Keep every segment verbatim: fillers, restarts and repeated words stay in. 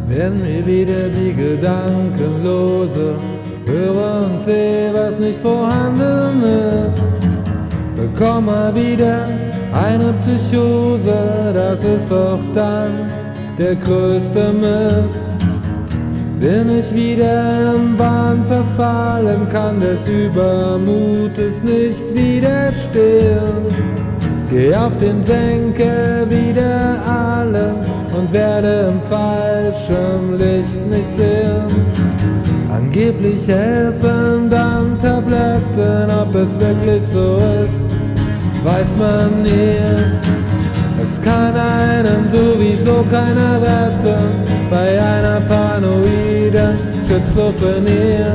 werden mir wieder die Gedanken lose, höre und sehe, was nicht vorhanden ist, bekomm mal wieder eine Psychose, das ist doch dann der größte Mist. Bin ich wieder im Wahn verfallen, kann des Übermutes nicht widerstehen. Geh auf den Senker wider alle und werde im falschen Licht nicht sehen. Angeblich helfen dann Tabletten, ob es wirklich so ist, weiß man nie. Es kann einen sowieso keiner retten bei einer paranoiden Schizophrenie.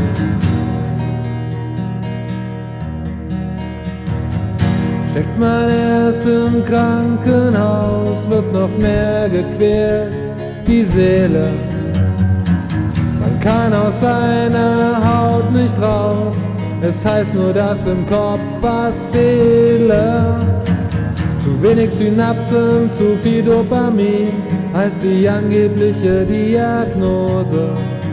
Steckt man erst im Krankenhaus, wird noch mehr gequält, die Seele. Man kann aus seiner Haut nicht raus, es heißt nur, dass im Kopf was fehle. Zu wenig Synapsen, zu viel Dopamin, heißt die angebliche Diagnose.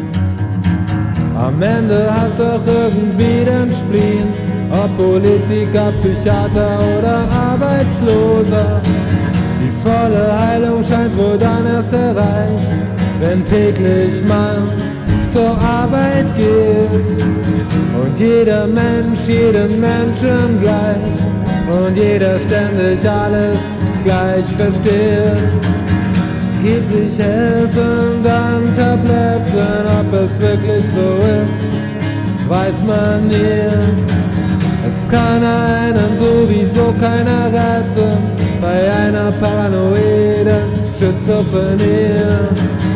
Am Ende hat doch irgendwie den Spleen, ob Politiker, Psychiater oder Arbeitsloser. Die volle Heilung scheint wohl dann erst erreicht, wenn täglich man zur Arbeit geht und jeder Mensch jeden Menschen gleich und jeder ständig alles gleich versteht. Angeblich helfen dann Tabletten, ob es wirklich so ist, weiß man nie. Es kann einen sowieso keiner retten bei einer paranoiden Schizophrenie.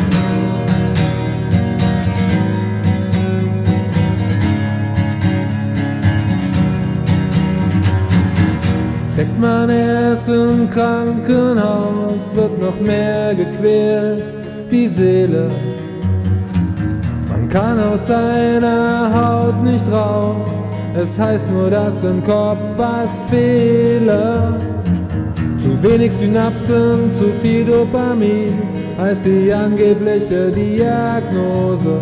Steckt man erst im Krankenhaus, wird noch mehr gequält, die Seele. Man kann aus seiner Haut nicht raus, es heißt nur, dass im Kopf was fehle. Zu wenig Synapsen, zu viel Dopamin, heißt die angebliche Diagnose.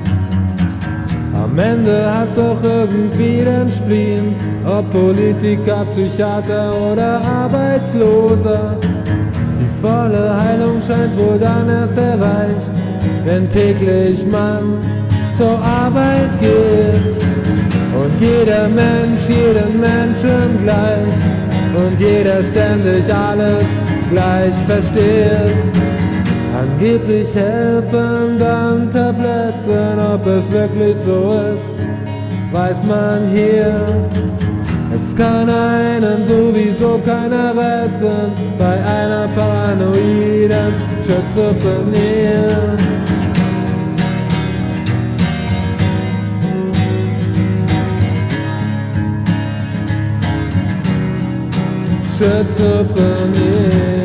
Am Ende hat doch irgendwie den Spleen, ob Politiker, Psychiater oder Arbeitsloser. Die volle Heilung scheint wohl dann erst erreicht, wenn täglich man zur Arbeit geht und jeder Mensch jeden Menschen gleich und jeder ständig alles gleich versteht. Angeblich helfen dann Tabletten, ob es wirklich so ist, weiß man hier. Es kann einen sowieso keiner retten bei einer paranoiden Schizophrenie. Schizophrenie.